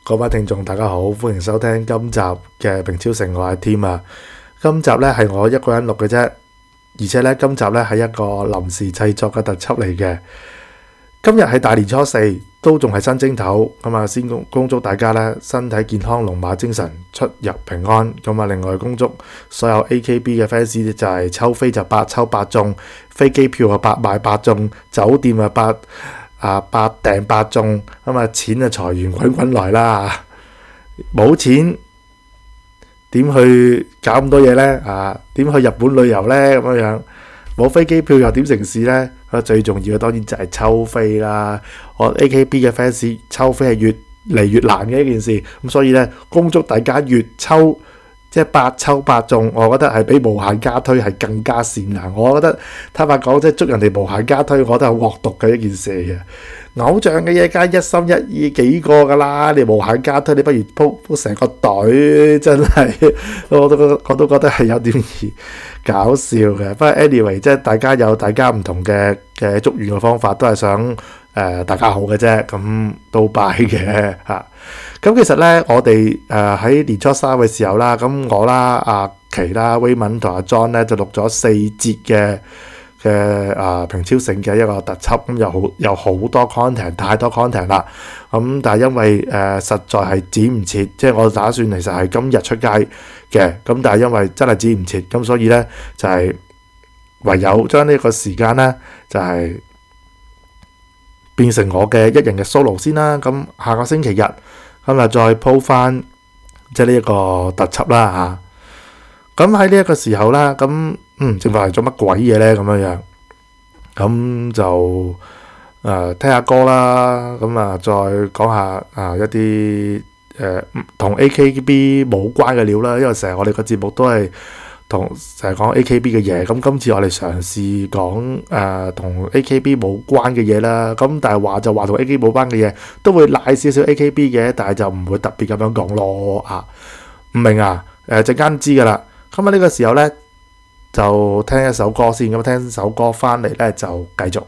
各位聽眾大家好，歡迎收聽今集嘅平超城，我係 Tim 啊。今集呢係我一個人錄嘅啫，而且呢今集呢係一個臨時製作嘅特輯嚟嘅。今日係大年初四，都仲係新正頭，咁啊先恭祝大家呢身體健康、龍馬精神、出入平安。咁啊另外恭祝所有 AKB 嘅 fans 就係抽飛就8抽8中，飛機票啊8買8中，酒店啊8訂8中，咁啊錢啊財源滾滾來啦。冇錢點去搞咁多嘢呢？點去日本旅遊呢？咁樣冇飛機票又點成事呢？最重要嘅當然就係抽飛啦。我 AKB 嘅 fans 抽飛係越嚟越難嘅一件事，咁所以呢，恭祝大家越抽即係8抽8中，我覺得係比無限加推係更加善良。我覺得坦白講，即係祝人哋無限加推，我覺得係惡毒嘅一件事嘅。偶像嘅嘢梗係一心一意幾個噶啦，你無限加推，你不如鋪成個隊，真係我都覺得係有點搞笑嘅。不過 anyway， 即係大家有大家唔同嘅祝願嘅方法，都係想大家好嘅啫，咁都拜嘅嚇。咁其實咧，我哋喺年初三嘅時候啦，咁我啦、阿琪啦、威文同阿 John 咧就錄咗4節嘅平超城嘅一個特輯，咁有好多 content， 太多 content 啦。咁但係因為實在係剪唔切，即係我打算其實係今日出街嘅，咁但係因為真係剪唔切，咁所以咧就係唯有將呢個時間咧就係變成我嘅一人嘅 solo 先啦。咁下個星期日咁啊再鋪翻即係呢一個特輯啦嚇。咁喺呢一個時候啦，咁正話係做乜鬼嘢咧？咁樣，咁就聽下歌啦，咁啊再講下一啲同 AKB 冇關嘅料啦，因為成日我哋個節目都係成日講 AKB 嘅嘢，咁今次我哋嘗試講同 AKB 冇關嘅嘢啦，咁但係話就話同 AKB 冇關嘅嘢，都會賴少少 AKB 嘅，但係就唔會特別咁樣講咯啊，唔明啊？陣間知噶啦，咁啊呢個時候咧。就聽一首歌先，咁聽首歌翻嚟咧就繼續。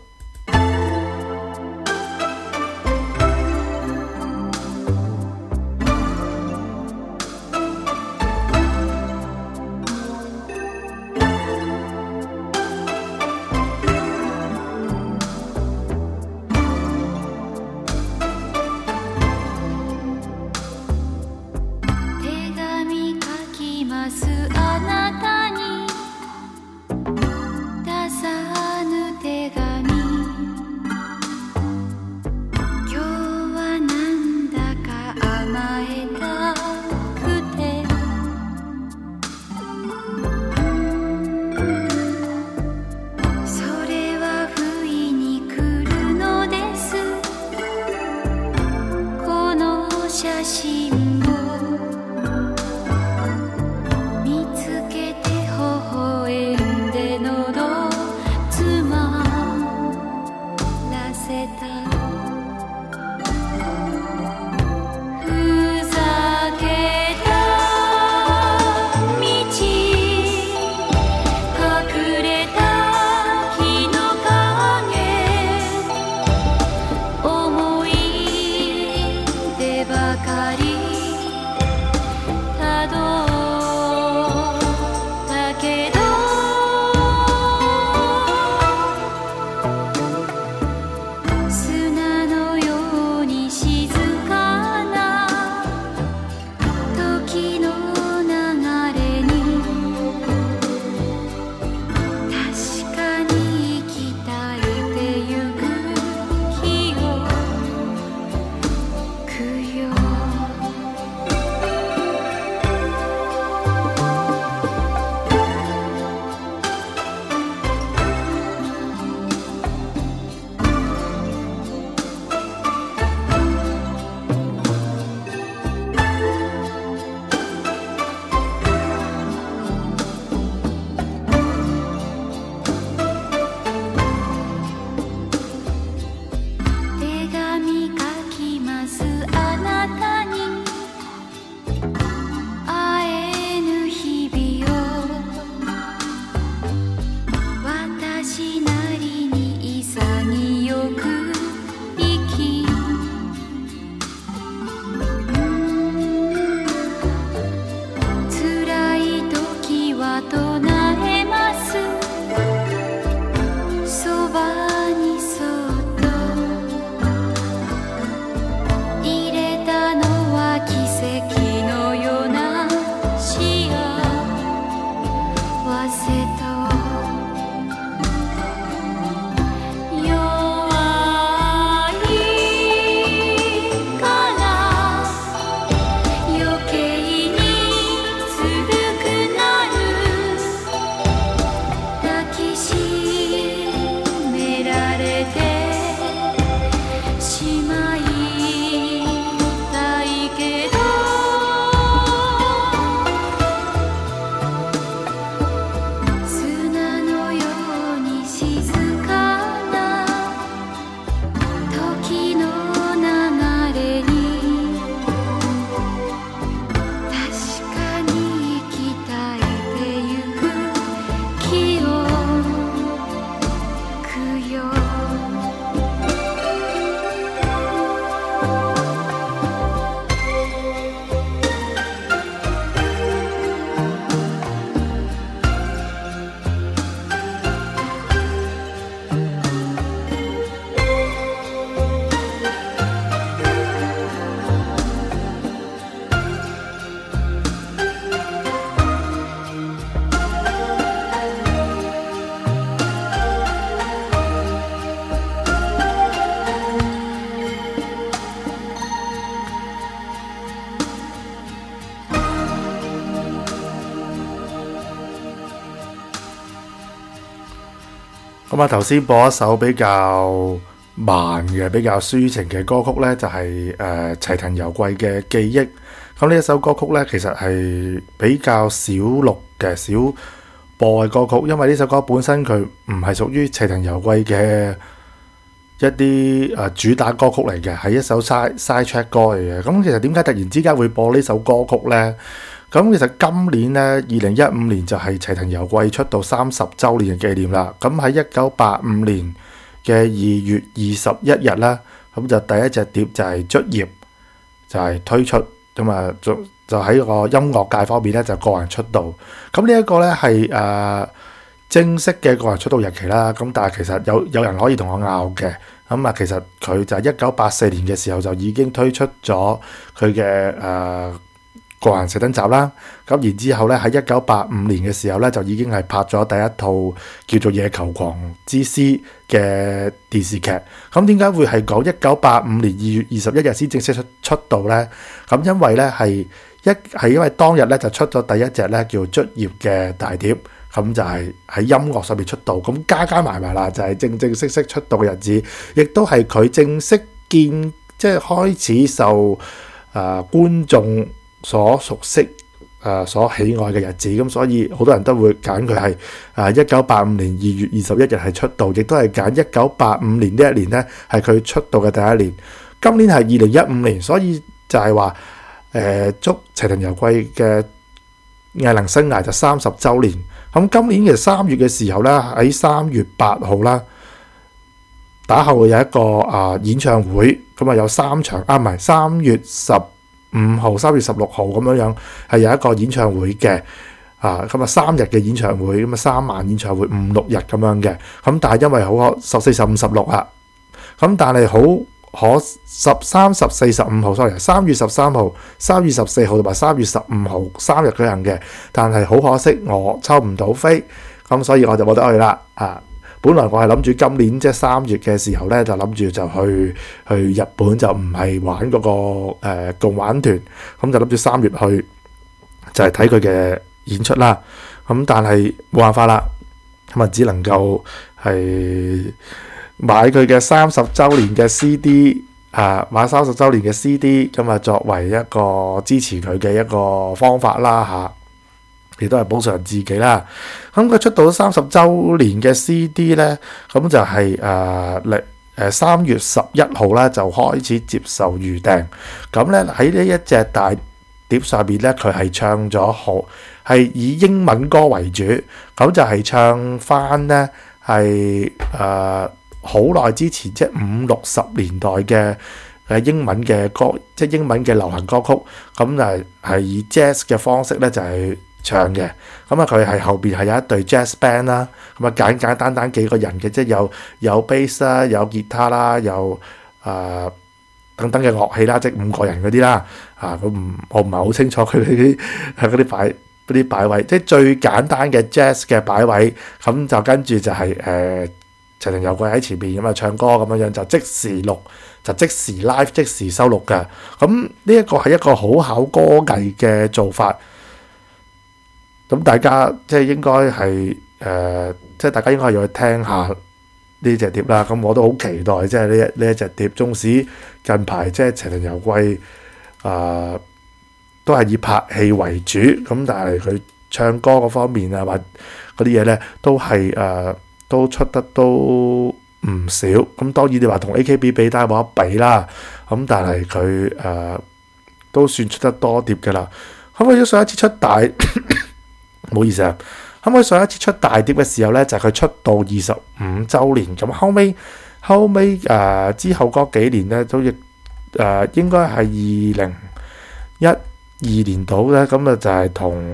手紙咁啊，頭先播一首比較慢嘅、比較抒情嘅歌曲呢，就係齊藤由貴嘅記憶。咁呢一首歌曲呢，其實係比較少錄嘅、少播嘅歌曲，因為呢首歌本身佢唔係屬於齊藤由貴嘅一啲主打歌曲嚟嘅，係一首 side track 歌嚟嘅。咁其實點解突然之間會播呢首歌曲呢？咁其實今年呢，2015年就係齊藤由貴出道30週年嘅紀念啦。咁喺1985年嘅2月21日啦，咁就第一隻碟就係卒業，就係推出。咁啊，就喺個音樂界方面咧，就個人出道。咁呢一個咧係正式嘅個人出道日期啦。咁但係其實有人可以同我拗嘅。咁啊，其實佢就係1984年嘅時候就已經推出咗佢嘅個人寫真集啦。咁然之後咧喺1985年嘅時候咧就已經係拍咗第一套叫做《野球狂之詩》嘅電視劇。咁點解會係講1985年2月21日先正式出道咧？咁因為咧係因為當日咧就出咗第一隻咧叫卒業嘅大碟，咁就係喺音樂上面出道。咁加埋啦，就係正式出道嘅日子，亦都係佢正式即係開始受觀眾所熟悉所喜愛嘅日子。咁所以好多人都會揀佢係1985年2月21日係出道，亦都係揀1985年呢一年咧係佢出道嘅第一年。今年係2015年，所以就係話祝齊藤由貴嘅藝能生涯就30週年。咁今年嘅3月嘅時候咧，喺3月8號啦，打後有一個演唱會，咁啊有3場，唔係3月15號、3月16號咁樣係有一個演唱會嘅，咁啊3日嘅演唱會，咁啊3晚演唱會5、6日咁樣嘅。咁但係因為好可14、15、16啊，咁但係好可13、14、15號 sorry 3月13號、3月14號同埋3月15號3日舉行嘅，但係好可惜我抽唔到飛，咁所以我就冇得去啦。本來我係諗住今年即係3月嘅時候咧，就諗住就去日本，就唔係玩嗰個共玩團，咁就諗住3月去就係睇佢嘅演出啦。咁但係冇辦法啦，咁啊只能夠係買佢嘅30週年嘅 CD， 買30週年嘅 CD， 咁啊作為一個支持佢嘅一個方法啦嚇，亦都係補償自己啦。咁佢出道咗30週年嘅 CD 咧，咁就係3月11號咧就開始接受預訂。咁咧喺呢一隻大碟上邊咧，佢係唱咗係以英文歌為主，咁就係唱翻咧係好耐之前，即係50、60年代嘅英文嘅歌，即係英文嘅流行歌曲，咁就係以 jazz 嘅方式咧就係唱嘅。咁啊佢係後邊係有一隊 jazz band 啦，咁啊簡單幾個人嘅，即係有 bass 啦，有吉他啦，有等等嘅樂器啦，即係5個人嗰啲啦。我唔係好清楚佢哋嗰啲擺位，即係最簡單嘅 jazz 嘅擺位。咁就跟住就係陳人有貴喺前邊咁啊唱歌咁樣就即時錄，就即時 live 即時收錄嘅。咁呢一個係一個好考歌藝嘅做法。咁大家即係應該係即係大家應該要去聽下呢隻碟啦。咁我都好期待即係呢一隻碟。縱使近排即係陳人有貴都係以拍戲為主，咁但係佢唱歌嗰方面啊，或嗰啲嘢咧都係都出得都唔少。咁當然你話同 AKB 比，但係冇得比啦。咁但係佢都算出得多碟㗎啦。可唔可以上一次出大？唔好意思啊。可唔可以上一次出大碟嘅時候咧，就係佢出道25週年。咁後尾之後嗰幾年咧，都亦應該係2012年到咧。咁啊就係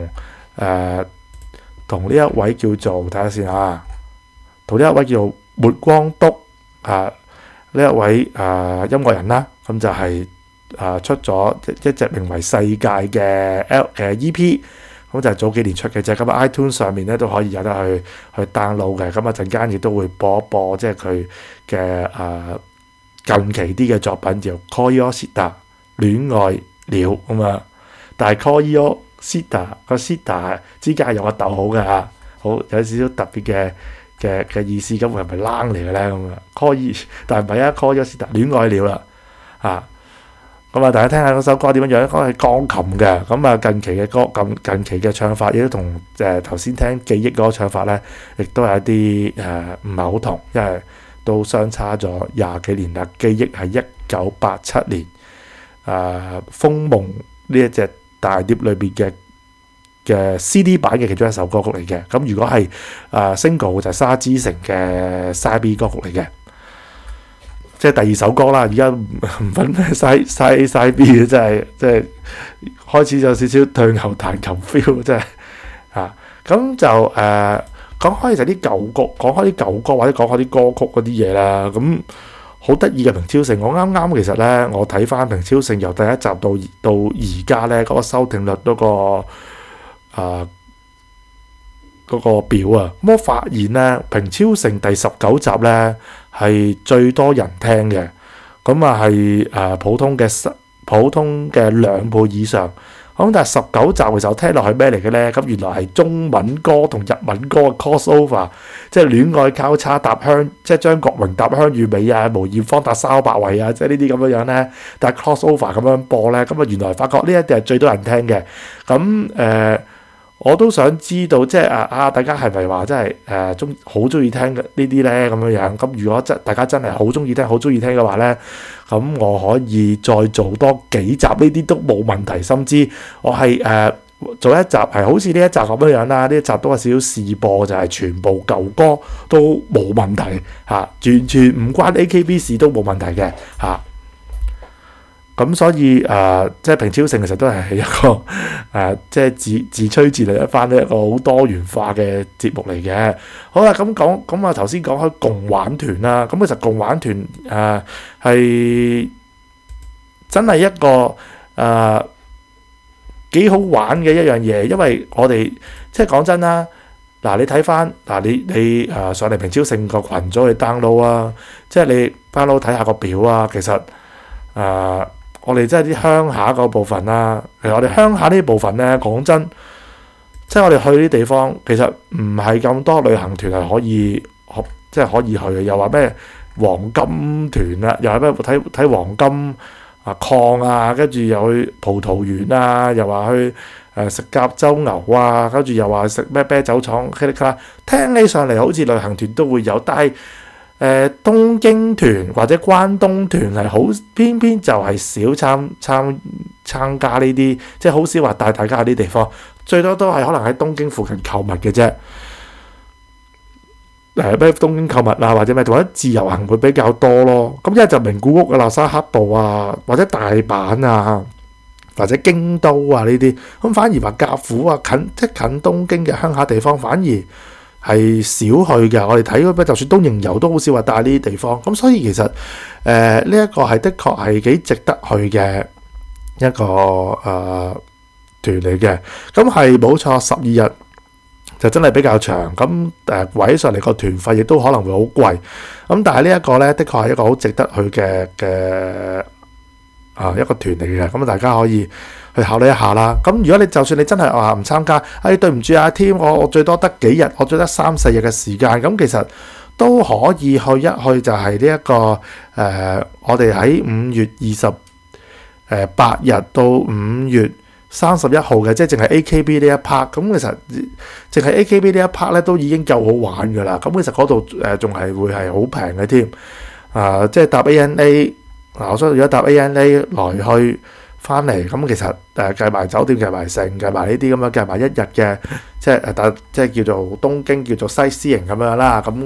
同呢一位叫做睇下先啊，同呢一位叫做末光督呢一位音樂人啦。咁就係出咗一隻名為《世界》嘅EP。咁就係早幾年出嘅啫。咁 iTunes 上面咧都可以有得去 download 嘅。咁陣間亦都會播一播，即係佢嘅近期啲嘅作品，叫 Koyosita 戀愛了咁啊。但係 Koyosita 個 Sita 之間係有個逗號嘅嚇，好有少少特別嘅意思。咁係咪冷嚟嘅咧？咁啊 Koy， 但係唔係啊 Koyosita 戀愛了啦嚇。咁啊，大家聽下嗰首歌點樣樣咧？講係鋼琴嘅。咁啊，近期嘅歌，近期嘅唱法亦都同頭先聽記憶嗰個唱法咧，亦都係一啲唔係好同，因為都相差咗20幾年啦。記憶係1987年《風夢》呢一隻大碟裏邊嘅 CD 版嘅其中一首歌曲嚟嘅。咁如果係single 就係沙之城嘅 Side B 歌曲嚟嘅。即係第二首歌啦，而家唔分 side B 嘅，真係開始有少少退牛彈琴 feel， 真係咁就講開就啲舊歌，講開啲舊歌或者講開啲歌曲嗰啲嘢啦。咁好得意嘅平超盛，我啱啱其實咧，我睇翻平超盛由第一集到而家咧嗰個收聽率嗰個表啊，咁我發現咧平超盛第19集咧係最多人聽嘅。咁啊係普通嘅2倍以上。咁但係19集嘅時候聽落係咩嚟嘅咧？咁原來係中文歌同日文歌嘅 crossover， 即係戀愛交叉搭香，即係張國榮搭香與美啊，梅艷芳搭沙百惠啊，即係呢啲咁樣樣咧。但係 crossover 咁樣播咧，咁啊原來發覺呢一定係最多人聽嘅。咁我都想知道，即係大家係咪話真係好中意聽嘅呢啲咧咁樣樣？咁如果大家真係好中意聽嘅話咧，咁我可以再做多幾集，呢啲都冇問題。甚至我係做一集係好似呢一集咁樣樣啦，呢一集都係少少試播，就係全部舊歌都冇問題嚇，完全唔關 AKB 事都冇問題嘅嚇。咁所以即係平超盛其實都係一個即係自吹自擂一番一個好多元化嘅節目嚟嘅。好啦，咁頭先講開共玩團啦。咁其實共玩團係真係一個幾好玩嘅一樣嘢，因為我哋即係講真啦。你睇翻你上嚟平超盛個群組去 download 啊，即係你 download 睇下個表啊。其實我哋即係啲鄉下嗰部分啦。其實我哋鄉下呢部分咧，講真，即係我哋去啲地方，其實唔係咁多旅行團係可以即係可以去嘅。又話咩黃金團啊，又話咩睇黃金礦啊，跟住又去葡萄園啊，又話去食甲州牛啊，跟住又話食咩啤酒廠，聽起上嚟好似旅行團都會有，但係東京團或者關東團係好偏偏就係少參加呢啲，即係好少話帶大家去啲地方，最多都係可能喺東京附近購物嘅啫。咩東京購物啊，或者自由行會比較多咯。咁一係就名古屋啊、喇沙黑部啊，或者大阪啊，或者京都啊呢啲。咁反而話甲府啊近東京嘅鄉下地方，反而係少去嘅。我哋睇嗰就算東瀛遊都好少話帶呢啲地方。咁所以其實呢一個係的確係幾值得去嘅一個團嚟嘅。咁係冇錯，12日就真係比較長。咁位上嚟個團費亦都可能會好貴。咁但係呢一個咧，的確係一個好值得去嘅一個團嚟嘅。咁大家可以去考慮一下啦。咁如果你就算你真係話唔參加，對唔住啊 Tim，我最多得幾日，我最多3-4日嘅時間。咁其實都可以去一去，就係呢一個我哋喺5月28日到5月31號嘅，即係淨係 AKB 呢一 part。咁其實淨係 AKB 呢一 part 咧都已經夠好玩㗎啦。咁其實嗰度仲係會係好平嘅添。即係搭 ANA 我相信如果搭 ANA 來去翻嚟，咁其實計埋酒店、計埋剩、計埋呢啲咁樣，計埋一日嘅，即係叫做東京叫做西施營咁樣啦。咁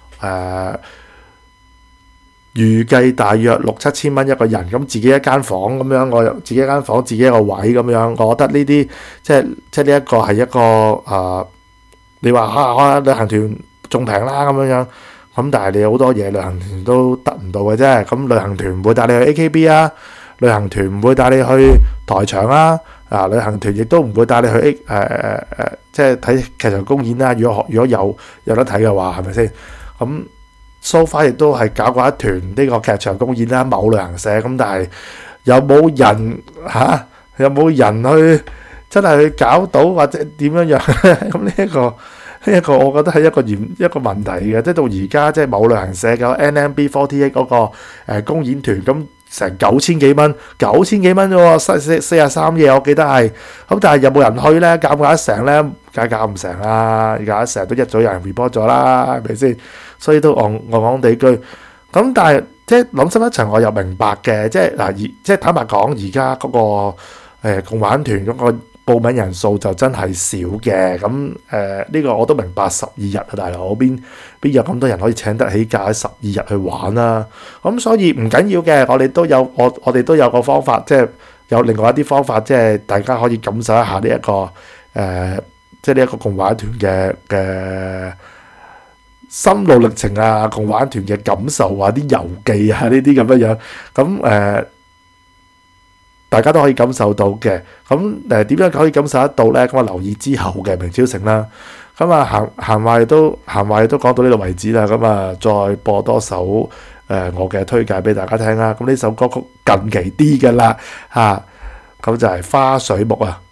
預計大約6-7千蚊一個人，咁自己一間房咁樣，我自己一間房自己一個位咁樣，我覺得呢啲即係呢一個係一個你話旅行團仲平啦咁樣，咁但係你好多嘢旅行團都得唔到嘅啫。咁旅行團唔會帶你去 AKB 啊，旅行團唔會帶你去台場啦，旅行團亦都唔會帶你去即係睇劇場公演啦。如果有得睇嘅話，係咪先？咁so far亦都係搞過一團呢個劇場公演啦，某旅行社。咁但係有冇人有冇人去真係去搞到或者點樣樣？咁呢一個我覺得係一個問題嘅。即係到而家即係某旅行社嘅 NMB48 嗰個公演團，咁成9000幾蚊啫喎，43夜我記得係。咁但係有冇人去咧？搞唔搞得成咧？梗係搞唔成啦！而家成日都一早有人 report 咗啦，係咪先？所以都戇地居。咁但係即係諗深一層，我又明白嘅。即係坦白講，而家嗰個共玩團嗰個報名人數就真係少嘅。咁呢個我都明白，12日啊，大佬邊有咁多人可以請得起假12日去玩啦？咁所以唔緊要嘅，我哋都有個方法，即係有另外一啲方法，即係大家可以感受一下呢一個即係呢一個共玩團嘅心路歷程啊，共玩團嘅感受啊，啲遊記啊，呢啲咁樣樣，咁大家都可以感受到嘅。咁點樣可以感受得到呢？咁我留意之後嘅明朝城啦。咁閒話亦都講到呢度為止啦。咁再播多首我嘅推介俾大家聽啦。咁呢首歌曲近期啲㗎啦嚇，咁就係花水木啊。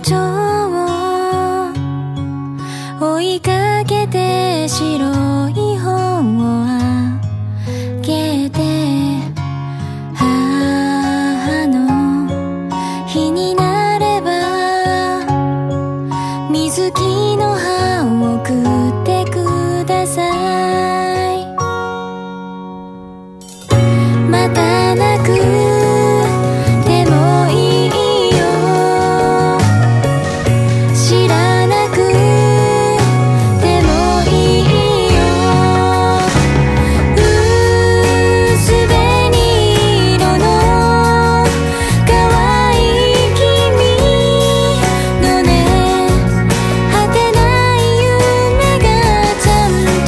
蝶を追いかけて白い本をあげて母の日になれば水木の葉を送ってください。また泣くでもいいよ、知らなくでもいいよ、薄紅色の可愛い君のね、果てない夢がちゃんと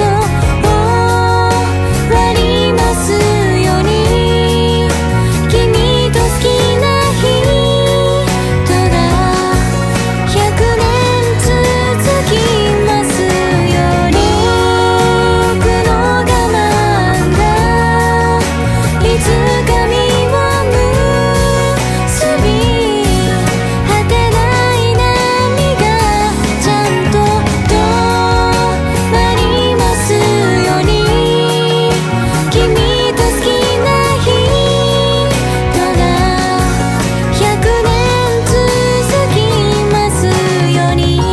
終わりますように、君と好きな人が100年続きますように、僕の我慢がいつか実を結び、果てない波がちゃんと止まりますように、君と好きな人が100年続きますように、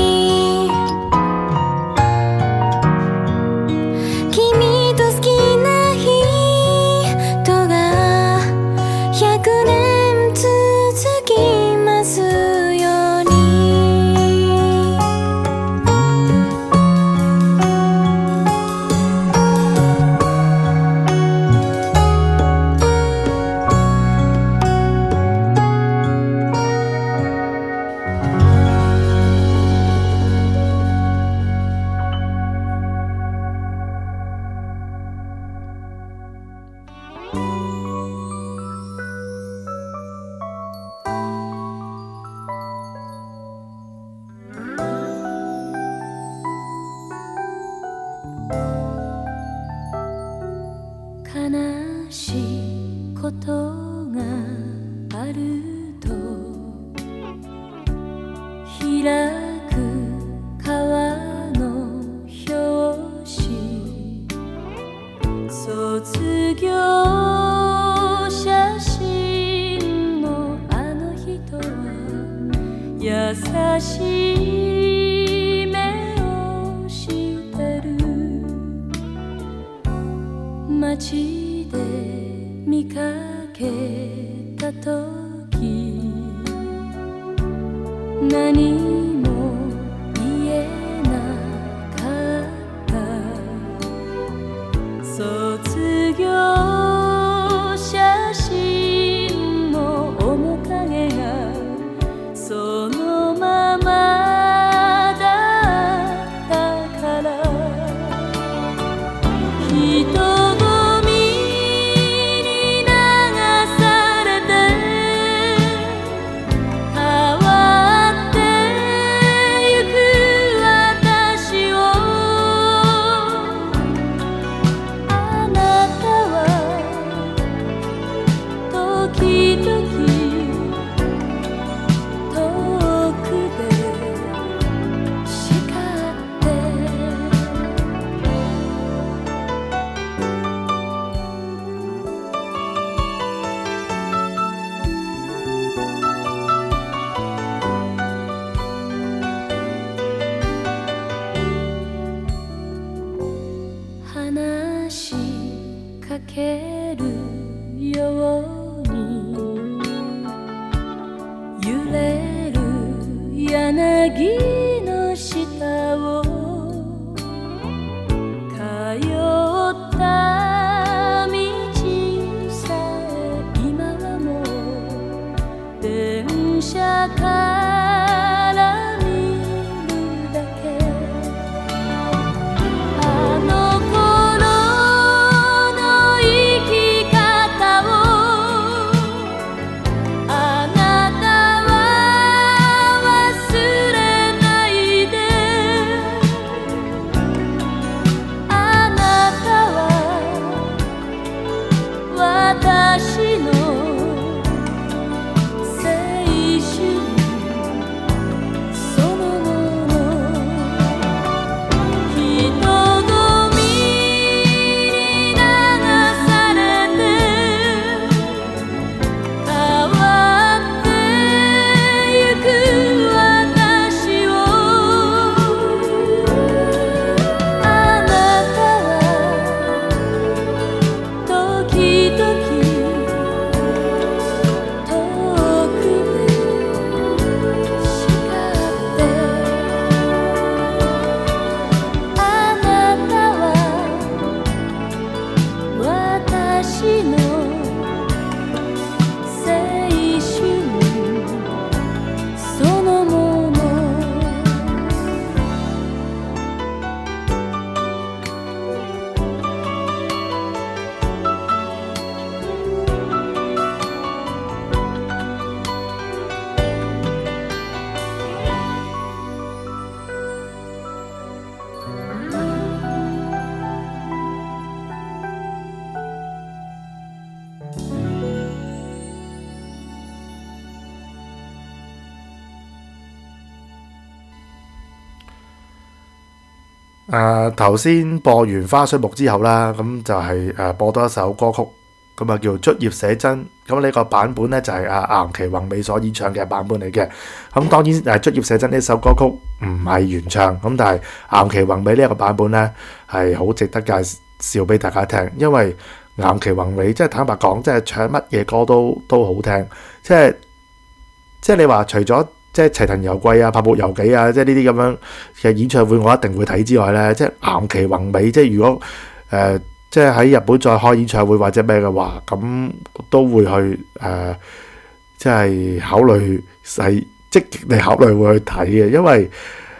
君と好きな人が100年続きますように。悲しいことがあると開く川の表紙、卒業写真のあの人は優しい目をしてる、街で見かけたとき何も言えなかった、卒業写真の面影がそのままだったから、人混みに流されて変わってゆく私を、あなたは時々遠くで叱って、話しかけるように揺れる柳の下を通った道さえ今はもう電車から見るだけ、あの頃の生き方をあなたは忘れな頭先播完花絮木之後啦，咁就係播多一首歌曲，咁啊叫《竹葉寫真》。咁呢個版本咧就係岩崎宏美所演唱嘅版本嚟嘅。咁當然《竹葉寫真》呢首歌曲唔係原唱，咁但係岩崎宏美呢一個版本咧係好值得介紹俾大家聽，因為岩崎宏美即係坦白講，即係唱乜嘢歌都好聽，即係你話除咗即係齊藤由貴啊、柏木由紀啊，即係呢啲咁樣嘅演唱會我一定會睇之外咧，即係岩崎宏美，即係如果即係喺日本再開演唱會或者咩嘅話，咁都會去即係考慮係積極地考慮會去睇嘅，因為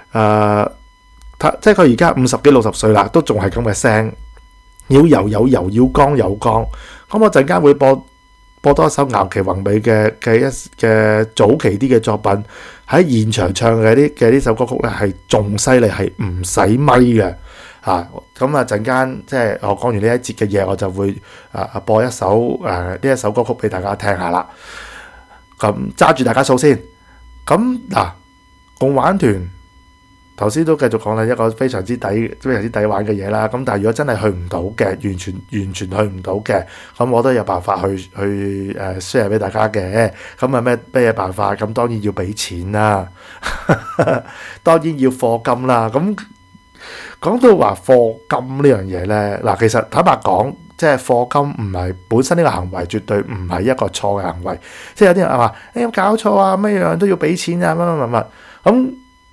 即係佢而家50幾60歲啦，都仲係咁嘅聲，要柔有柔，要剛有剛。咁我陣間會播多一首岩崎宏美嘅早期啲嘅作品，喺現場唱嘅呢首歌曲咧係仲犀利，係唔使咪嘅。咁陣間即係我講完呢一節嘅嘢，我就會播一首呢一首歌曲俾大家聽下啦。咁揸住大家數先。咁共玩團頭先都繼續講啦，一個非常之抵玩嘅嘢啦。咁但係如果真係去唔到嘅，完全去唔到嘅，咁我都有辦法去share 俾大家嘅。咁咩嘢辦法？咁當然要俾錢啦，當然要課金啦。咁講到話課金呢樣嘢呢，其實坦白講，即係課金唔係本身呢個行為，絕對唔係一個錯嘅行為。即係有啲人話：有搞錯啊，乜樣都要俾錢啊，乜。咁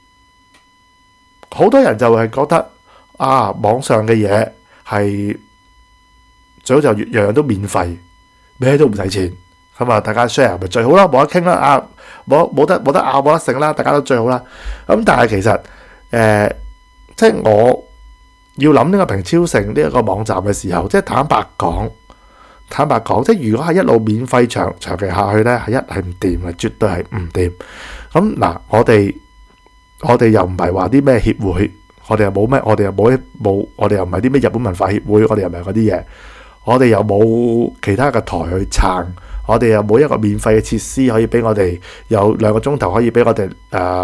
好多人就係覺得網上嘅嘢係最好就樣樣都免費，咩都唔使錢。咁大家 share 咪最好啦，冇得傾啦，冇得拗，冇得剩啦，大家都最好啦。咁但係其實即係我要諗呢個平超盛呢一個網站嘅時候，即係坦白講，即係如果係一路免費長期下去呢，係唔掂嘅，絕對係唔掂。咁我哋又唔係話啲咩協會，我哋又冇咩，我哋又唔係啲咩日本文化協會，我哋又唔係嗰啲嘢，我哋又冇其他嘅台去撐，我哋又冇一個免費嘅設施可以俾我哋有2個鐘頭可以俾我哋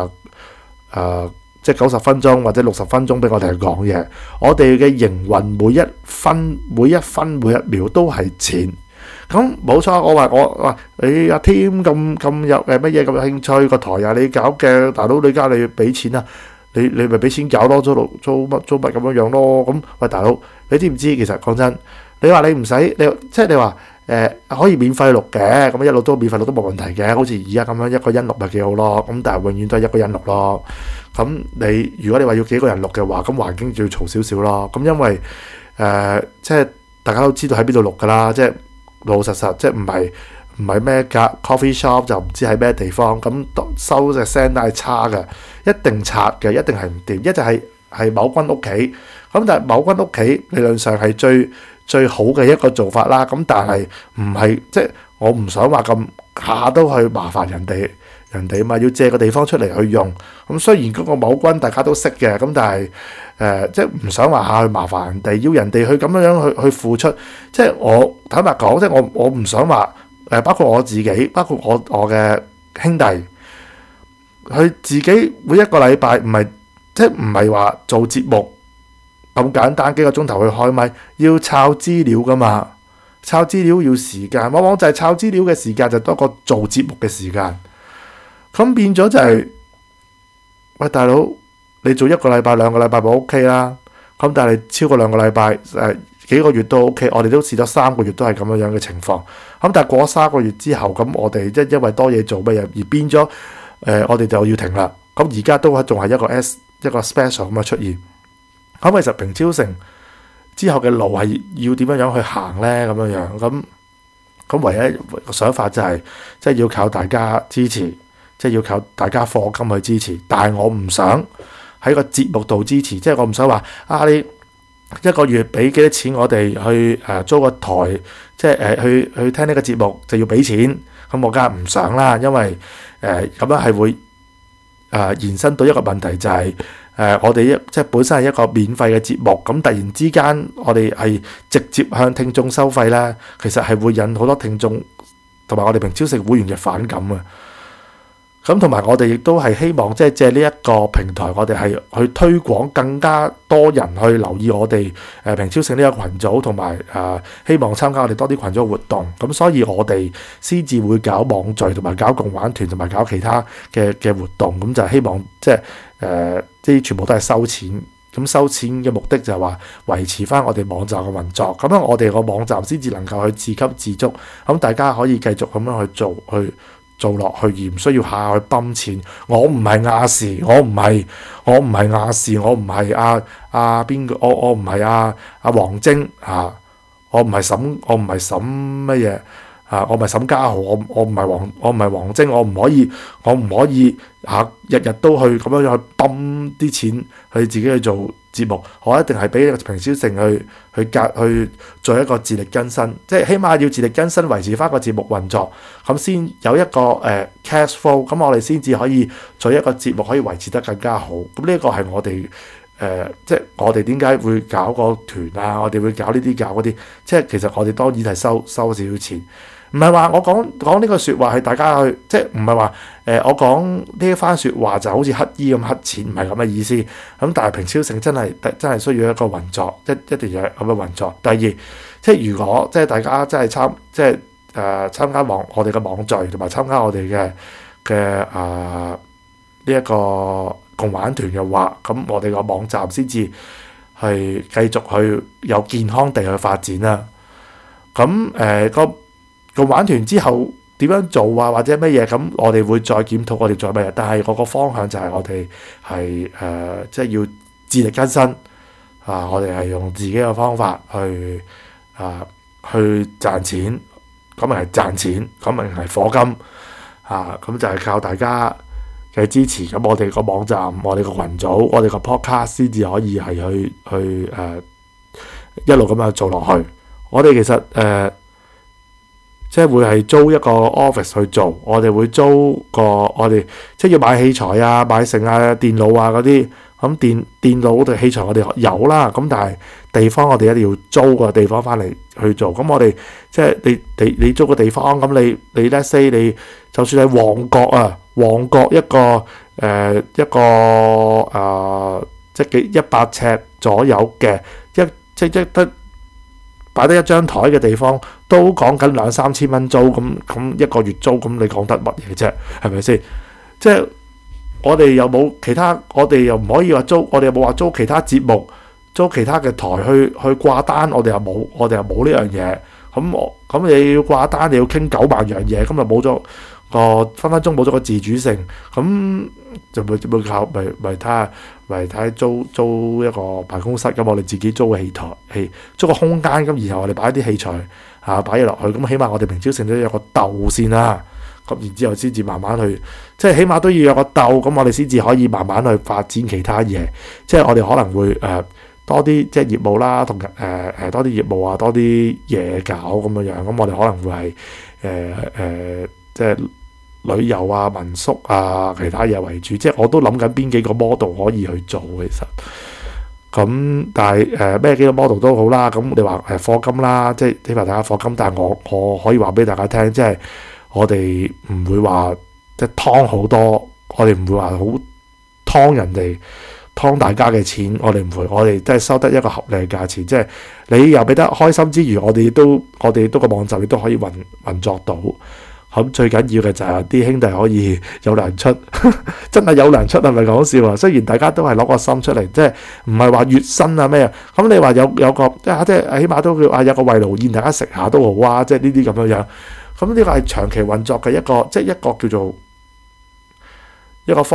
即係90分鐘或者60分鐘俾我哋去講嘢。我哋嘅營運每一分每一秒都係錢。咁冇錯，我話你阿 Tim 咁有乜嘢咁有興趣個台你搞嘅，大佬你交你要俾錢啊，你咪俾錢搞咯，租乜咁樣咯。咁喂大佬，你知唔知其實講真，你話你唔使即係你話可以免費錄嘅，咁一路都免費錄都冇問題嘅，好似而家咁樣一個人錄咪幾好咯。咁但係永遠都係一個人錄咯。咁你如果你話要幾個人錄嘅話，咁環境就要嘈少少咯。咁因為即係大家都知道喺邊度錄噶啦，即係老實即係唔係咩㗎 coffee shop 就唔知喺咩地方，咁收隻聲都係差嘅，一定拆嘅，一定係唔掂。一就係某君屋企，咁但係某君屋企理論上係最好嘅一個做法啦。咁但係唔係即係我唔想話咁下都去麻煩人哋嘛，要借個地方出嚟去用。咁雖然嗰個某君大家都識嘅，咁但係即係唔想話下去麻煩人哋，要人哋去咁樣去付出。即係我坦白講，即係我唔想話包括我自己，包括我嘅兄弟，佢自己每一個禮拜唔係話做節目咁簡單幾個鐘頭去開咪，要抄資料噶嘛，抄資料要時間，往往就係抄資料嘅時間就多過做節目嘅時間。咁變咗就係喂大佬，你做1個禮拜2個禮拜咪 OK 啦。咁但係你超過2個禮拜幾個月都 OK，我哋都試咗3個月都係咁樣嘅情況。咁但係過咗3個月之後，咁我哋即係因為多嘢做乜嘢而變咗我哋就要停啦。咁而家都仲係一個 special 咁嘅出現。咁其實平超盛之後嘅路係要點樣去行呢？咁樣咁唯一個想法就係即係要靠大家支持，即係要靠大家課金去支持。但係我唔想喺個節目度支持，即係我唔想話你1個月俾幾多錢我哋去租個台，即係去聽呢個節目就要俾錢。咁我梗係唔想啦，因為咁樣係會延伸到一個問題，就係我哋即係本身係一個免費嘅節目，咁突然之間我哋係直接向聽眾收費咧，其實係會引好多聽眾同埋我哋平超盛會員嘅反感啊。 咁同埋我哋亦都係希望即係借呢一個平台，我哋係去推廣更加多人去留意我哋平超性呢個群組，同埋希望參加我哋多啲群組活動。咁所以我哋先至會搞網聚，同埋搞共玩團，同埋搞其他嘅活動。咁就希望即係全部都係收錢。咁收錢嘅目的就係話維持翻我哋網站嘅運作，咁樣我哋個網站先至能夠去自給自足。咁大家可以繼續咁樣去做落去，而唔需要下下去泵錢。我唔係亞視，我唔係亞視，我唔係邊個，我唔係阿王晶啊，我唔係沈乜嘢啊，我唔係沈家豪，我唔係王晶，我唔可以日日都去咁樣去泵啲錢去自己去做節目。我一定係俾平超性去做一個自力更生，即係起碼要自力更生，維持翻個節目運作，咁先有一個cash flow，咁我哋先至可以做一個節目可以維持得更加好。咁呢個係我哋即係我哋點解會搞個團啊？我哋會搞呢啲搞嗰啲，即係其實我哋當然係收少少錢。唔係話我講呢個説話係大家去，即係唔係話我講呢一番説話就好似乞衣咁乞錢，唔係咁嘅意思。咁但係平超性真係需要一個運作，一定要咁嘅運作。第二，即係如果即係大家真係參加我哋嘅網聚，同埋參加我哋嘅呢一個共玩團嘅話，咁我哋個網站先至係繼續去有健康地去發展啦。咁共玩團之後點樣做啊，或者乜嘢咁，我哋會再檢討我哋做乜嘢。但係我個方向就係我哋係即係要自力更生啊！我哋係用自己嘅方法去賺錢，咁咪係賺錢，咁咪係課金啊！咁就係靠大家嘅支持。咁我哋個網站、我哋個群組、我哋個 podcast 先至可以係去一路咁樣做落去。我哋其實即係會係租一個 office 去做，我哋會租我哋即係要買器材啊、買剩啊、電腦啊嗰啲。咁電腦嘅器材我哋有啦，咁但係地方我哋一定要租個地方翻嚟去做。咁我哋即係你租個地方，咁你 let's say 你就算喺旺角一個即係100尺左右嘅即係得擺得一張台嘅地方，都講緊2-3千蚊租，咁一個月租，咁你講得乜嘢啫？係咪先？即係我哋又冇其他，我哋又唔可以話租，我哋又冇話租其他節目，租其他嘅台去掛單，我哋又冇呢樣嘢。咁你要掛單，你要傾9萬樣嘢，咁就冇咗分分鐘冇咗個自主性。咁就會靠咪睇下租一個辦公室，咁我哋自己租個器材，租個空間，咁然後我哋擺啲器材擺嘢落去，咁起碼我哋平超性都有個竇先啦。咁然之後先至慢慢去，即係起碼都要有個竇，咁我哋先至可以慢慢去發展其他嘢。即係我哋可能會多啲即係業務啦，同多啲業務啊，多啲嘢搞咁樣樣。咁我哋可能會係即係旅遊啊、民宿啊、其他嘢為主。即係我都諗緊邊幾個 model 可以去做其實。咁但係咩幾個 model 都好啦。咁你話課金啦，即係希望大家課金。但係我可以話俾大家聽，即係我哋唔會話即係劏好多，我哋唔會話好劏人哋。劏大家嘅錢，我哋唔會，我哋真係收得一個合理嘅價錢，即係你又俾得開心之餘，我哋都個網站你都可以運作到。咁最緊要嘅就係啲兄弟可以有糧出，真係有糧出係咪講笑啊？雖然大家都係攞個心出嚟，即係唔係話月薪啊咩啊？咁你話有個即係起碼都叫有個慰勞宴，大家食下都好啊！即係呢啲咁樣樣。咁呢個係長期運作嘅一個，即係一個叫做一個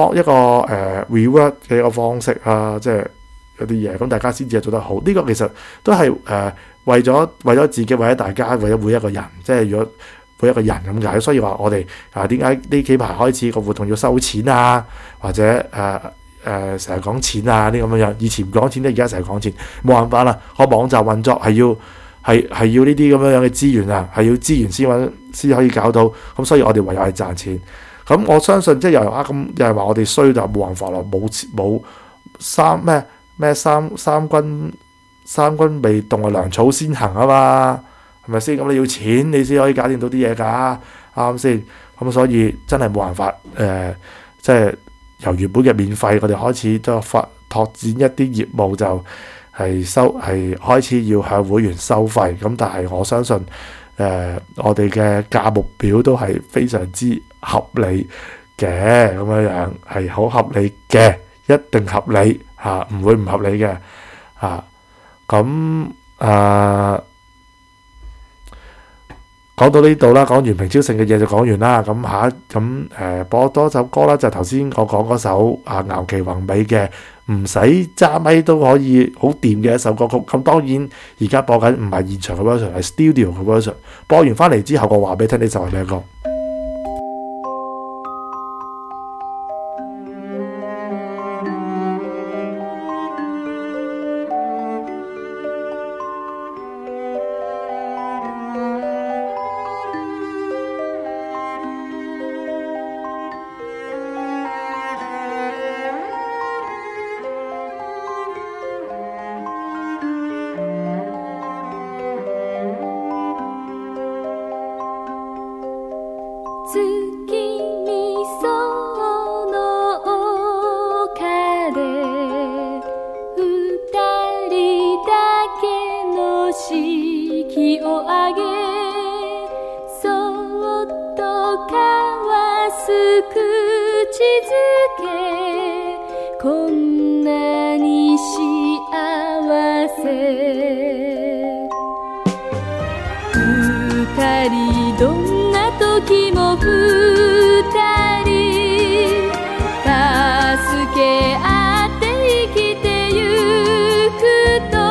reward 嘅一個方式啊，即係有啲嘢咁大家先至係做得好。呢個其實都係為咗自己，為咗大家，為咗每一個人，即係如果每一個人咁解。所以話我哋點解呢幾排開始個活動要收錢啊，或者成日講錢啊呢咁樣樣。以前唔講錢，而家成日講錢，冇辦法啦。個網站運作係要呢啲咁樣樣嘅資源啊，係要資源先可以搞到。咁所以我哋唯有係賺錢。咁我相信即係又係話我哋衰就冇辦法咯，冇三軍未動啊，糧草先行啊嘛，係咪先？咁你要錢你先可以搞掂到啲嘢㗎，啱先？ 咁所以真係冇辦法即係由原本嘅免費，我哋開始都拓展一啲業務，就係開始要向會員收費。咁但係我相信我哋嘅價目表都係非常之合理嘅，咁樣係好合理嘅，一定合理嚇，唔會唔合理嘅嚇。咁講到呢度啦，講完平超盛嘅嘢就講完啦。咁播多首歌啦，就頭先我講嗰首牛奇宏美嘅唔使揸咪都可以好掂嘅一首歌曲。咁當然而家播緊唔係現場嘅 version， 係 studio 嘅 version。播完翻嚟之後，我話俾你聽呢首係咩歌。 月見草の丘で二人だけの式を挙げそっと交わす口づけこんなに幸せ二人どんな時も二人助け合って生きてゆくと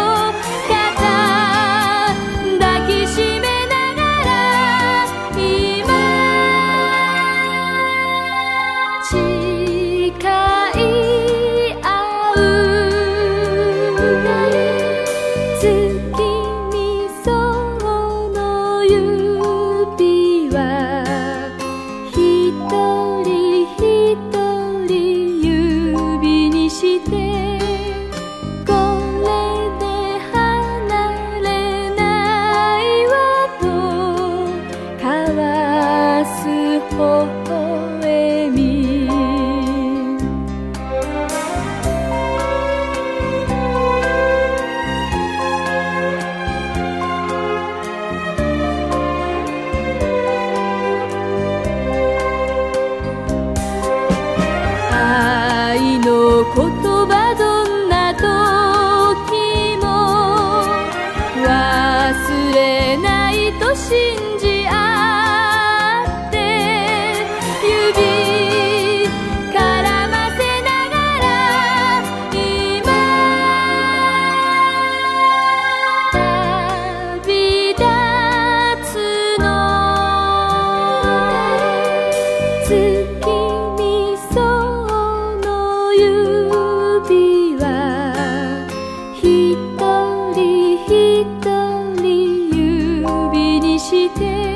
肩抱きしめながら今誓い合う月見草の指は一人一人指にしてこれで離れないわと交わす微笑み愛の言葉どんな時も忘れないと信じ合って指絡ませながら今旅立つの月見草の指は一人一人指にして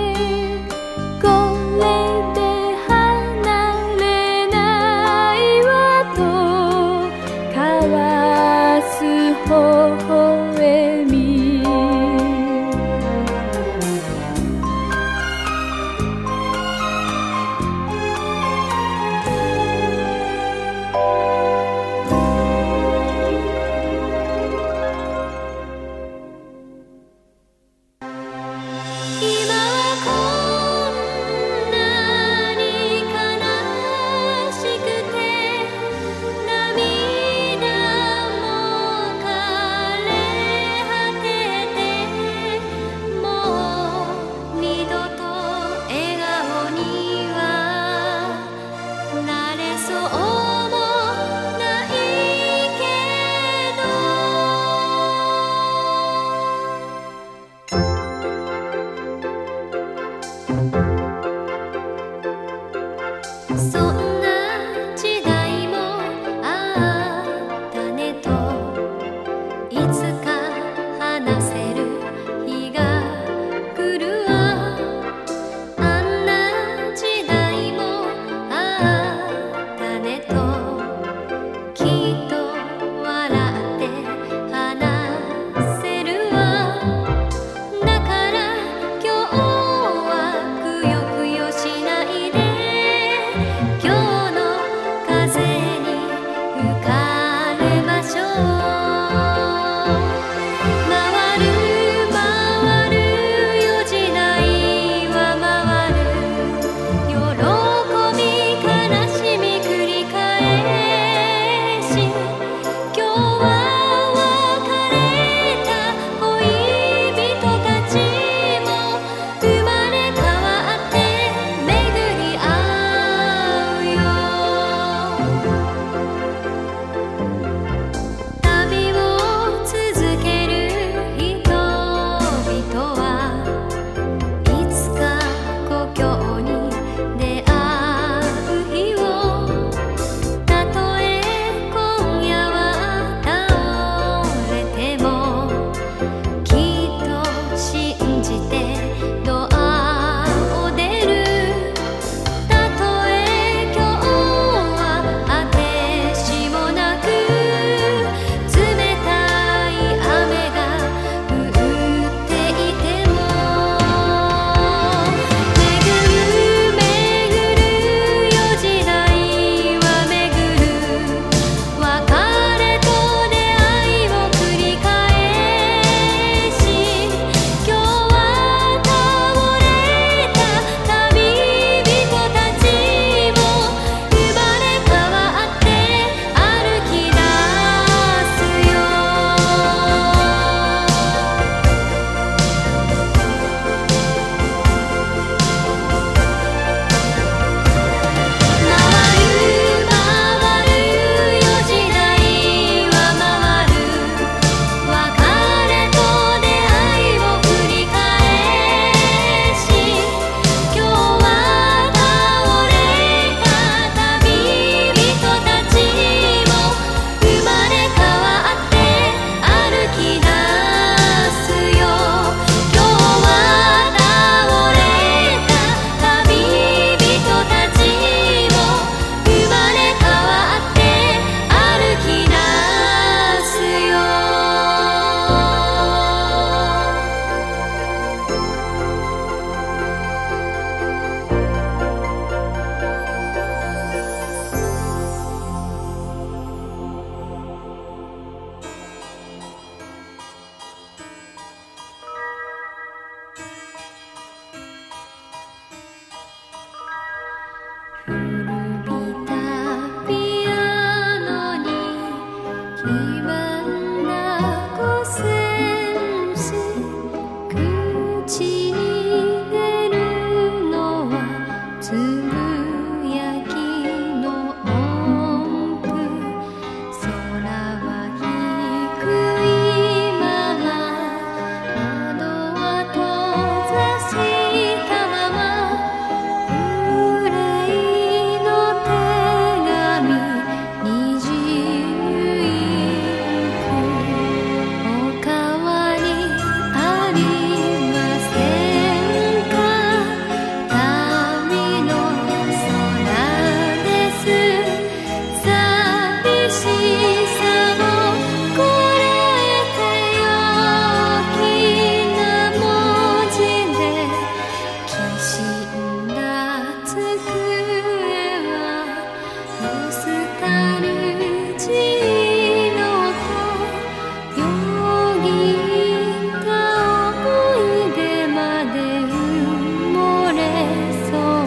しさをこらえて大きな文字できしんだ机はノスタルジーのとよぎった思い出まで埋もれそう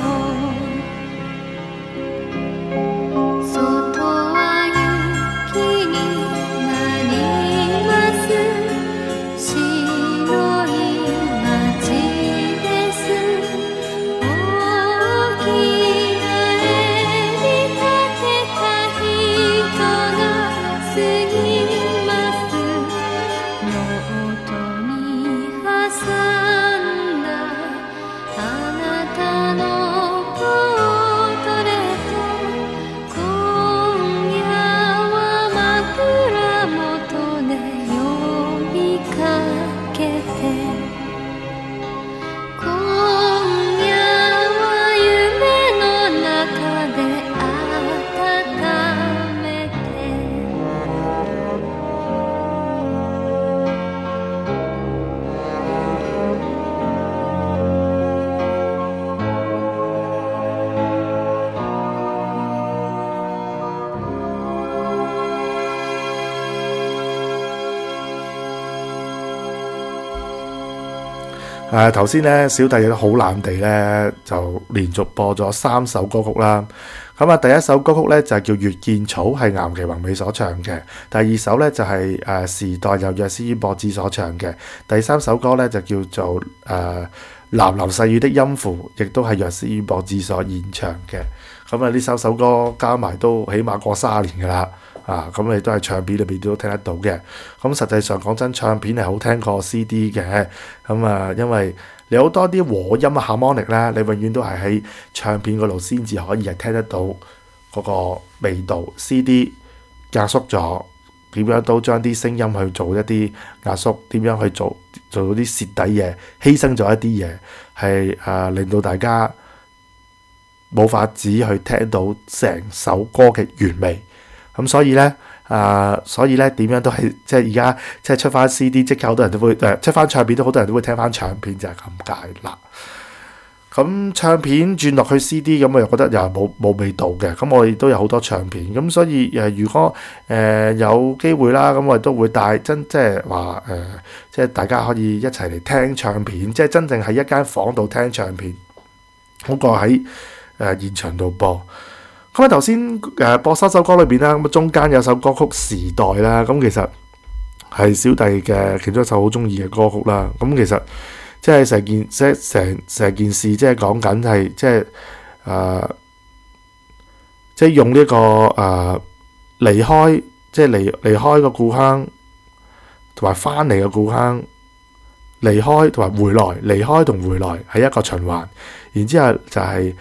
外は雪になります白い街です大きな襟立てた人が過ぎますノートに挟んだあなたのポートレート今夜は枕元で呼びかけて今夜は夢の中で温めて頭先咧，小弟亦都好懶地咧，就連續播咗3首歌曲啦。咁啊，第一首歌曲咧就係叫《月見草》，係岩崎宏美所唱嘅。第二首咧就係時代由藥師丸博子所唱嘅。第三首歌咧就叫做藍藍細雨的音符，亦都係藥師丸博子所演唱嘅。咁啊，呢首歌加埋都起碼過30年㗎啦。咁你都係唱片裏邊都聽得到嘅。咁實際上講真，唱片係好聽過 CD 嘅。因為你好多啲和音啊、harmonic 咧，你永遠都係喺唱片嗰度先至可以係聽得到嗰個味道。CD 壓縮咗，點樣都將啲聲音去做一啲壓縮，點樣去做到啲蝕底嘢，犧牲咗一啲嘢，係令到大家冇法子去聽到成首歌嘅原味。咁所以咧點樣都係即係而家即係出翻 CD， 即刻好多人都會出翻唱片，都好多人都會聽翻唱片，就係咁解啦。咁唱片轉落去 CD， 咁我又覺得又係冇味道嘅。咁我亦都有好多唱片，咁所以如果有機會啦，咁我哋都會帶即係話即係大家可以一齊嚟聽唱片，即係真正喺一間房度聽唱片，好過喺現場度播。咁啊頭先播3首歌裏邊啦，咁中間有首歌曲《時代》啦，咁其實係小弟嘅其中一首好中意嘅歌曲啦。咁其實即係成件事，即係講緊係即係用呢個離開，即係離開個故鄉，同埋翻嚟個故鄉，離開同埋回來，離開同回來係一個循環。然之後就係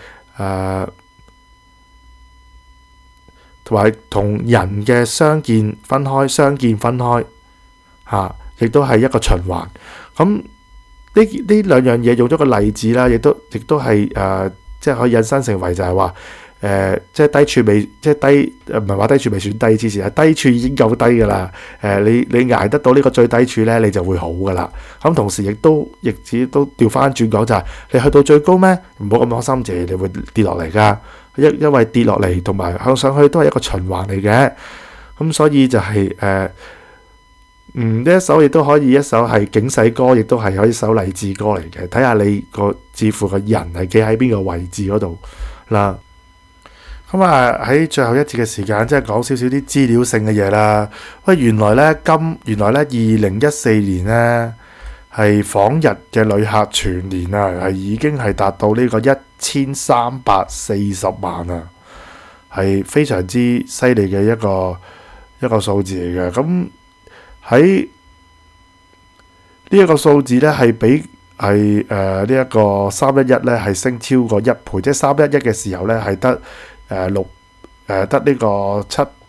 同埋同人嘅相見分開，相見分開亦都係一個循環。咁呢兩樣嘢用咗個例子啦，亦都係即係可以引申成為就係話即係低處未，即係低唔係話低處未算低之前，係低處已經夠低㗎啦。你捱得到呢個最低處咧，你就會好㗎啦。咁同時亦都調翻轉講就係你去到最高咩？唔好咁開心住，你會跌落嚟㗎。因為跌落嚟同埋向上去都係一個循環嚟嘅。咁所以就係呢一首亦都可以一首係警世歌，亦都係可以一首勵志歌嚟嘅。睇下你個似乎個人係企喺邊個位置嗰度啦。咁喺最後一節嘅時間，即係講少少啲資料性嘅嘢啦。喂，原來咧2014年咧係訪日嘅旅客全年係已經係達到呢個1340萬啊，係非常之犀利嘅一個數字嚟嘅。咁喺呢一個數字咧係比係呢一個311咧係升超過1倍，即係311嘅時候咧係得得呢個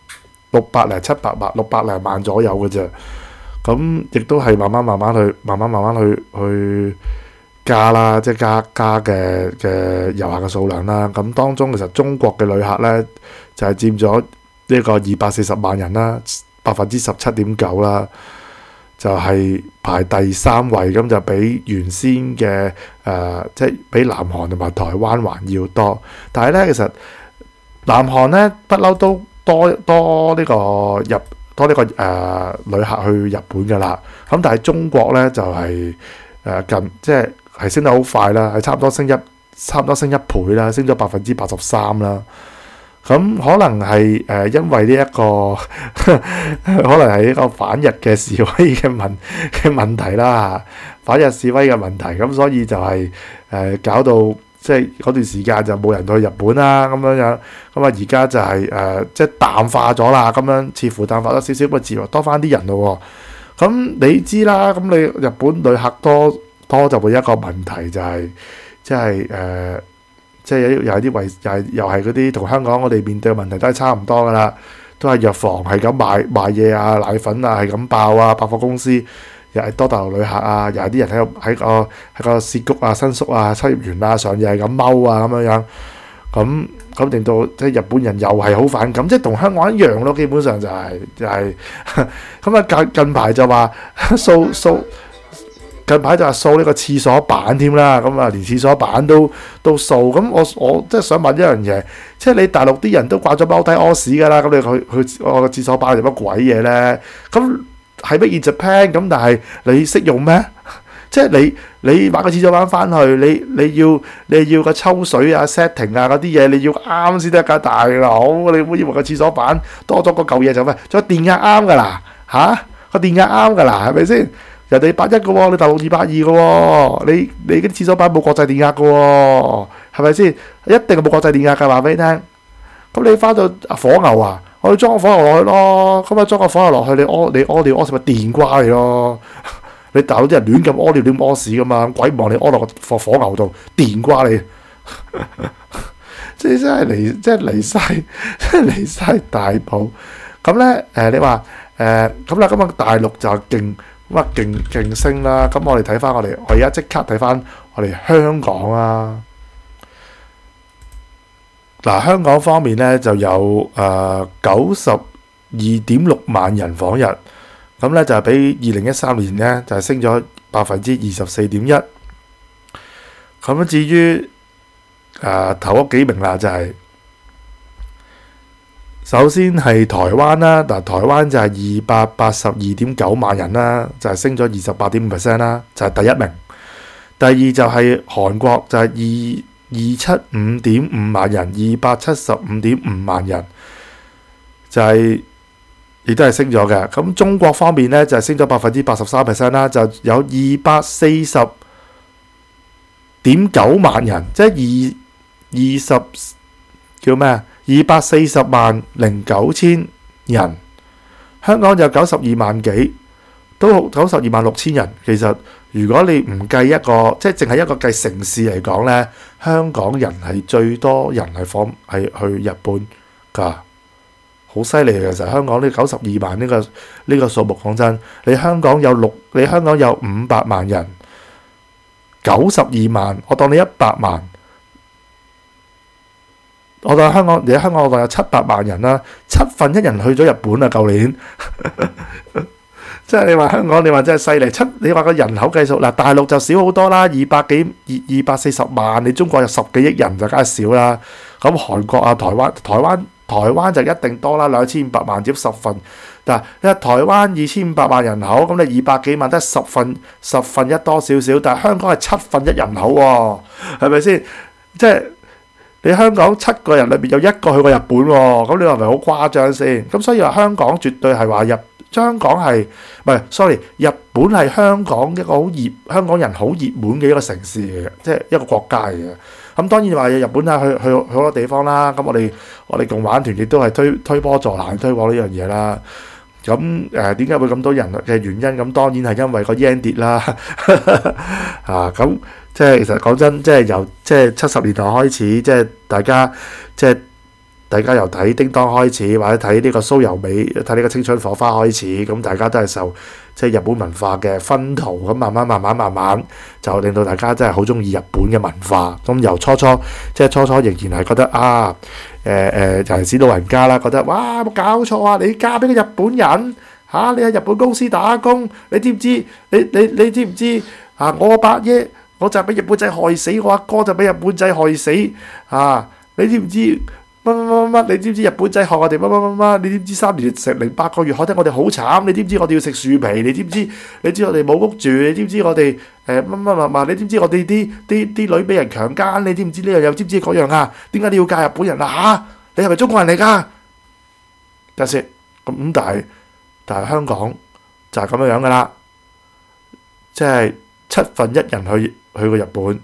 600零萬左右嘅啫。咁亦都係慢慢去加啦，即係加嘅遊客嘅數量啦。咁當中其實中國嘅旅客咧就係佔咗呢個240萬人啦，17.9%啦，就係排第3位，咁就比原先嘅即係比南韓同埋台灣還要多。但係咧，其實南韓咧不嬲都多呢個旅客去日本㗎啦。咁但係中國咧就係近即係升得好快啦，係差唔多升一倍啦，升咗83%啦。咁可能係因為呢一個可能係一個反日嘅示威嘅問題啦，反日示威嘅問題，咁所以就係搞到即係嗰段時間就冇人去日本啦，咁樣樣。咁啊而家就係即係淡化咗啦，咁樣似乎淡化咗少少，咁啊自然多翻啲人咯。咁你知啦，咁你日本旅客多就會一個問題就係即係又係嗰啲同香港我哋面對嘅問題都係差唔多噶啦，都係藥房係咁賣嘢啊，奶粉啊係咁爆啊，百貨公司又係多大陸旅客啊，又係啲人喺個涉谷啊、新宿啊、秋葉原啊上又係咁踎啊咁樣，咁令到即係日本人又係好反感，即係同香港一樣咯，基本上就係咁啊近排就話近排就話掃呢個廁所板添啦，咁啊連廁所板都掃，咁我即係想問一樣嘢，即係你大陸啲人都掛咗踎低屙屎噶啦，咁你去我個廁所板有乜鬼嘢咧？咁係 Made in Japan，咁但係你識用咩？即係你買個廁所板翻去，你要個抽水啊 setting 啊嗰啲嘢，你要啱先得㗎，大佬，你唔好以為個廁所板多咗個嚿嘢就咩？仲有電壓啱㗎啦，個電壓啱㗎啦，係咪先？人哋81嘅喎，你大陸220嘅喎，你啲廁所板冇國際電壓嘅喎，係咪先？一定係冇國際電壓㗎，話俾你聽。咁你翻到火牛啊，我哋裝個火牛落去咯，咁啊裝個火牛落去，你屙尿屙屎咪電瓜你咯。你大陸啲人亂咁屙尿亂屙屎㗎嘛，鬼唔望你屙落個火牛度電瓜你。即係真係離晒大譜。咁咧你話咁啦，咁啊大陸就勁升啦。咁我哋睇翻我而家即刻睇翻我哋香港啊。嗱，香港方面咧就有92.6萬人訪日，咁咧就係比2013年咧就係升咗24.1%。咁至於頭嗰幾名啦，就係首先係台灣啦。嗱，台灣就係282.9萬人啦，就係升咗28.5% 啦，就係第一名。第二就係韓國，就係275.5萬人，275.5萬人，就係亦都係升咗嘅。咁中國方面咧就係升咗83%啦，就有240.9萬人，即係240萬09千人。香港就92萬幾，都92萬6千人。其實如果你唔計一個，即係淨係一個計城市嚟講咧，香港人係最多人係去日本㗎，好犀利嘅。其實香港呢92萬呢個數目，講真，你香港有500萬人，92萬，我當你100萬。我當香港我當有700萬人啦，1/7人去咗日本啊！舊年，即係你話香港，你話真係犀利。你話個人口計數嗱，大陸就少好多啦，240萬，你中國有10幾億人就梗係少啦。咁韓國啊、台灣就一定多啦，2500萬接10份。嗱，因為台灣2500萬人口，咁你200幾萬得十分一多少少，但係香港係1/7人口喎，係咪先？即係。你香港7個人裏邊有1個去過日本喎，咁你話係咪好誇張先？咁所以話香港絕對係話香港係唔係？sorry， 日本係香港一個香港人好熱門嘅一個城市嚟嘅，即係一個國家嚟嘅。咁當然話日本啊，去好多地方啦。咁我哋共玩團亦都係推波助瀾推廣呢樣嘢啦。咁點解會咁多人嘅原因？咁當然係因為個 yen 跌啦。咁。即係其實講真，即係由70年代開始，即係大家由睇叮當開始，或者睇呢個蘇有美，睇呢個青春火花開始，咁大家都係受即係日本文化嘅薰陶，咁慢慢就令到大家真係好中意日本嘅文化。咁由初初仍然係覺得尤其是老人家啦，覺得哇冇搞錯啊！你嫁俾個日本人嚇，你喺日本公司打工，你知唔知？你知唔知啊？我阿伯爺我就俾日本仔害死，我阿哥就俾日本仔害死啊！你知唔知乜？你知唔知日本仔害我哋乜？你知唔知3年食08個月，害得我哋好慘？你知唔知我哋要食樹皮？你知唔知？你知我哋冇屋住？你知唔知我哋乜？你知唔知我哋啲女俾人強姦？你知唔知呢樣又知唔知嗰樣啊？點解你要嫁日本人啊？嚇！你係咪中國人嚟㗎？得先咁，但係香港就係咁樣㗎啦，即係1/7人去過日本。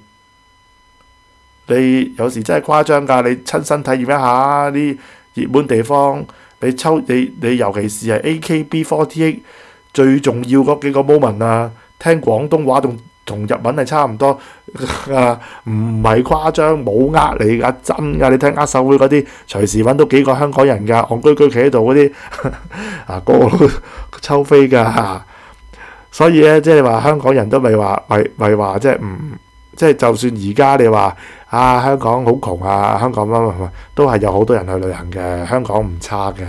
你有時真係誇張㗎，你親身體驗一下啲熱門地方，你尤其是係 AKB48 最重要嗰幾個 moment 啊，聽廣東話同日文係差唔多啊，唔係誇張，冇呃你㗎，真㗎！你聽握手會嗰啲，隨時揾到幾個香港人㗎，戇居居企喺度嗰啲啊，個個都抽飛㗎。所以咧，即係話香港人都咪話即係即係就算而家你話啊香港好窮啊，香港乜都係有好多人去旅行嘅，香港唔差嘅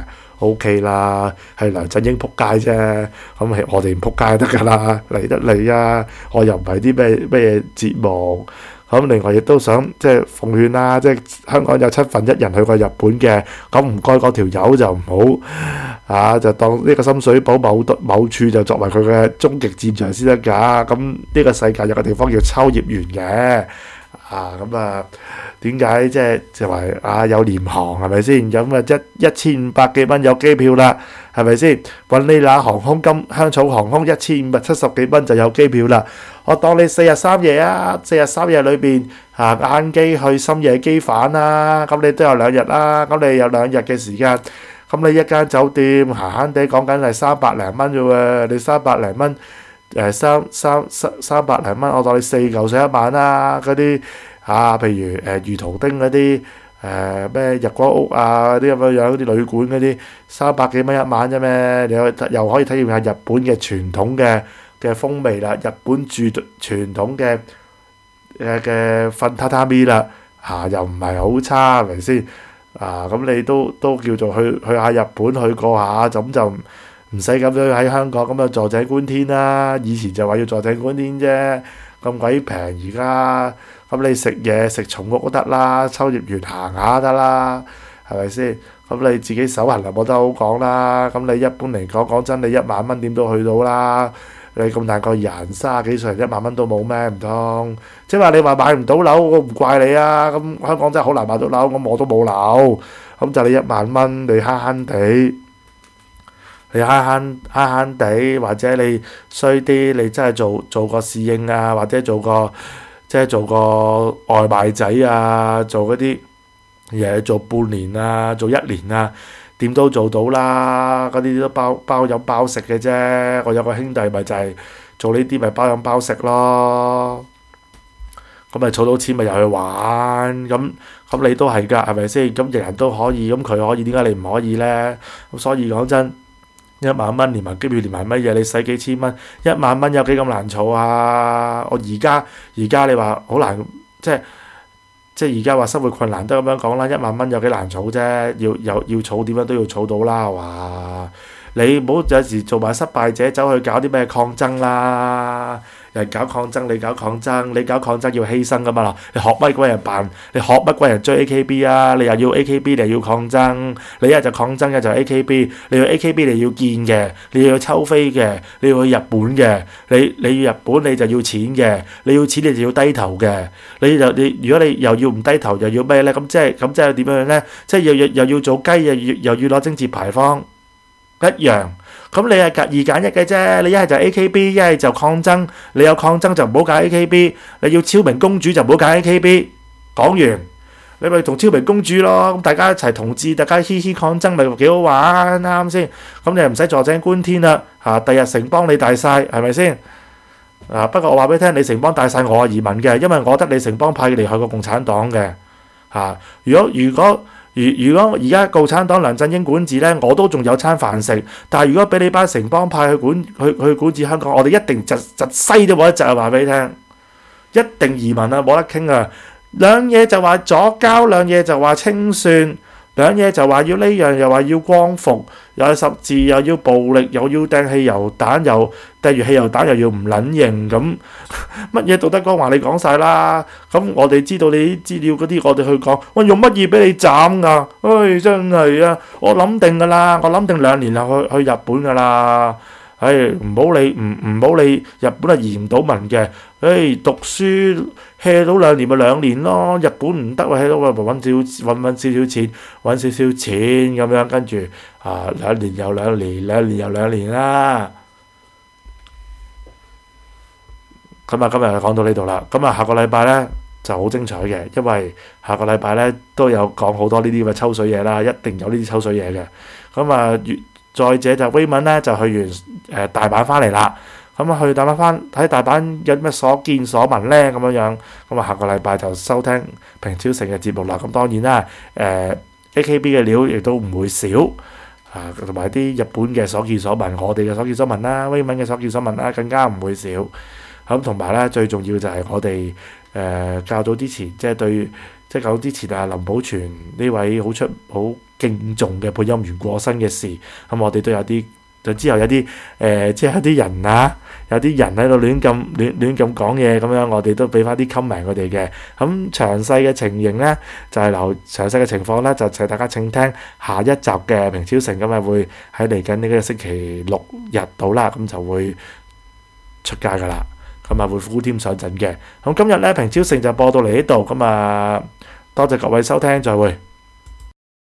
，OK 啦，係梁振英撲街啫，咁係我哋唔撲街得㗎啦，嚟得嚟啊！我又唔係啲咩節目，咁另外亦都想即係奉勸啦，即係香港有1/7人去過日本嘅，咁唔該嗰條友就唔好啊，就當呢個深水埗某處就作為佢嘅終極戰場先得㗎。咁呢個世界有個地方叫秋葉原嘅。咁啊，點解即係就話啊有廉航係咪先？咁啊1500幾蚊有機票啦，係咪先？揾你那航空香草航空1570幾蚊就有機票啦。我當你4日3夜啊，4日3夜裏邊晏機去深夜機返啦，咁你都有2日啦，咁你有2日嘅時間，咁你一間酒店閒閒地講緊係300零蚊啫喎，你300零蚊。300零蚊，我當你4嚿水一晚啦。嗰啲譬如魚圖丁嗰啲咩日光屋啊嗰啲咁樣嗰啲旅館嗰啲300幾蚊一晚啫咩？你又可以體驗下日本嘅傳統嘅風味啦，日本傳統嘅瞓榻榻米啦，又唔係好差，係咪先？咁你都叫做去下日本去過下，咁就唔使咁樣喺香港咁樣坐井觀天啦。以前就話要坐井觀天啫，咁鬼平而家。咁你食嘢食松屋都得啦，秋葉原行下得啦，係咪先？咁你自己手痕就冇得好講啦。咁你一般嚟講真，你1萬蚊點都去到啦。你咁大個人30幾歲，1萬蚊都冇咩？唔通即係話你話買唔到樓，我唔怪你啊。咁香港真係好難買到樓，咁我都冇樓。咁就你1萬蚊，你慳慳地。你慳慳地，或者你衰啲，你真係做個侍應啊，或者做個外賣仔啊，做嗰啲嘢做半年啊，做1年啊，點都做到啦。嗰啲都包飲包食嘅啫。我有個兄弟咪就係做呢啲，咪包飲包食咯。咁咪儲到錢咪又去玩，咁你都係㗎，係咪先？咁人人都可以，咁佢可以，點解你唔可以呢？咁所以講真。1萬蚊連埋機票連埋乜嘢，你使幾千蚊？1萬蚊有幾咁難儲啊？我而家你話好難，即係而家話生活困難都咁樣講啦。1萬蚊有幾難儲啫？要儲點樣都要儲到啦，係嘛？你唔好有時做埋失敗者，走去搞啲咩抗爭啦。人搞抗爭，你搞抗爭，你搞抗爭要犧牲噶嘛？你學乜鬼人扮？你學乜鬼人追 AKB 啊？你又要 AKB，你又要抗爭。你一就抗爭嘅就 AKB，你要 AKB 你要見嘅，你要抽飛嘅，你要去日本嘅。你要日本你就要錢嘅，你要錢你就要低頭嘅。你如果你又要唔低頭又要咩呢？咁即係點樣呢？即係又要做雞，又要攞貞節牌坊一樣。咁你係2揀1嘅啫，你一係就 AKB， 一係就抗爭。你有抗爭就唔好揀 AKB， 你要超明公主就唔好揀 AKB。講完，你咪同超明公主咯，咁大家一齊同志，大家嘻嘻抗爭咪幾好玩，啱先？咁你又唔使坐井觀天啦，第日城邦你大晒，係咪先？不過我話俾你聽，你城邦大晒，我係移民嘅，因為我覺得你城邦派離開過共產黨嘅。如果而家共產黨梁振英管治呢，我都仲有餐飯食。但係如果俾你班城邦派去管治香港，我哋一定窒西都冇得窒啊！話俾你聽，一定移民啊，冇得傾啊！ 兩嘢就話左膠，兩嘢就話清算，兩嘢就話要呢樣，又話要光復，又係十字，又要暴力，又要掟汽油彈，又掟完汽油彈又要唔撚認咁，乜嘢道德光環你講晒啦。咁我哋知道你啲資料嗰啲，我哋去講，喂用乜嘢俾你斬㗎？唉，真係啊！我諗定㗎啦，我諗定2年後去日本㗎啦。唉，唔好理，唔好理，日本係移唔到民嘅。唉，讀書 hea 到2年咪2年咯，日本唔得喎 hea 到咪揾少少錢，揾少少錢咁樣，跟住2年又2年，2年又2年啦。咁啊，今日就講到呢度啦。咁啊，下個禮拜咧就好精彩嘅，因為下個禮拜咧都有講好多呢啲咁嘅抽水嘢啦，一定有呢啲抽水嘢嘅。咁啊，再者就威文咧就去完大阪翻嚟啦。咁啊，去大阪喺大阪有咩所見所聞咧咁樣。咁啊，下個禮拜就收聽平超成嘅節目啦。咁當然啦，AKB 嘅料亦都唔會少同埋啲日本嘅所見所聞，我哋嘅所見所聞啦，威文嘅所見所聞啦，更加唔會少。咁同埋咧，最重要就係我哋較早之前，較早之前林保全呢位好敬重嘅配音員過身嘅事，咁我哋都有啲，就之後有啲有啲人有啲人喺度亂咁講嘢咁樣，我哋都俾翻啲 comment 佢哋嘅。咁詳細嘅情形咧，就係詳細嘅情況咧，就請大家請聽下一集嘅平超成，咁啊會喺嚟緊呢個星期6日到啦，咁就會出街噶啦。咁啊會full team上陣嘅。咁今日咧平超成就播到嚟呢度，咁啊多謝各位收聽，再會。